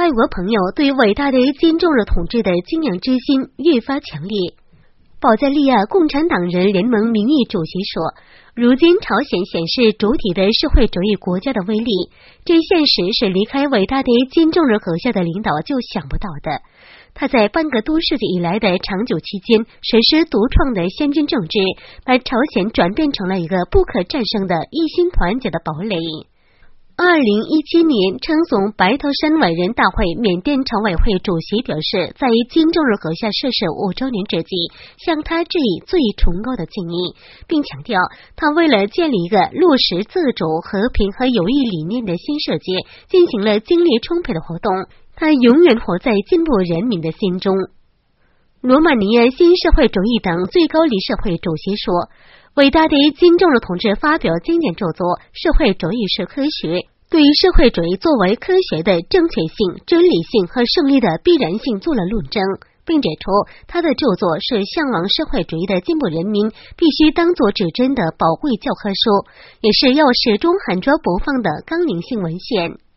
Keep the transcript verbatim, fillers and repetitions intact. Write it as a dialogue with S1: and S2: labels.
S1: 外国朋友对伟大的金正日统治的敬仰之心越发强烈。保加利亚共产党人联盟名誉主席说，如今朝鲜显示主体的社会主义国家的威力，这现实是离开伟大的金正日阁下的领导就想不到的。他在半个多世纪以来的长久期间实施独创的先进政治，把朝鲜转变成了一个不可战胜的一心团结的堡垒。二零一七年，称颂白头山伟人大会缅甸常委会主席表示，在金正日阁下逝世五周年之际，向他致以最崇高的敬意，并强调他为了建立一个落实自主、和平和友谊理念的新世界，进行了精力充沛的活动。他永远活在进步人民的心中。罗马尼亚新社会主义党最高理事会主席说，伟大的金正日同志发表经典著作《社会主义是科学》，对社会主义作为科学的正确性、真理性和胜利的必然性做了论证，并指出他的著作是向往社会主义的进步人民必须当作指针的宝贵教科书，也是要始终喊着不放的纲领性文献。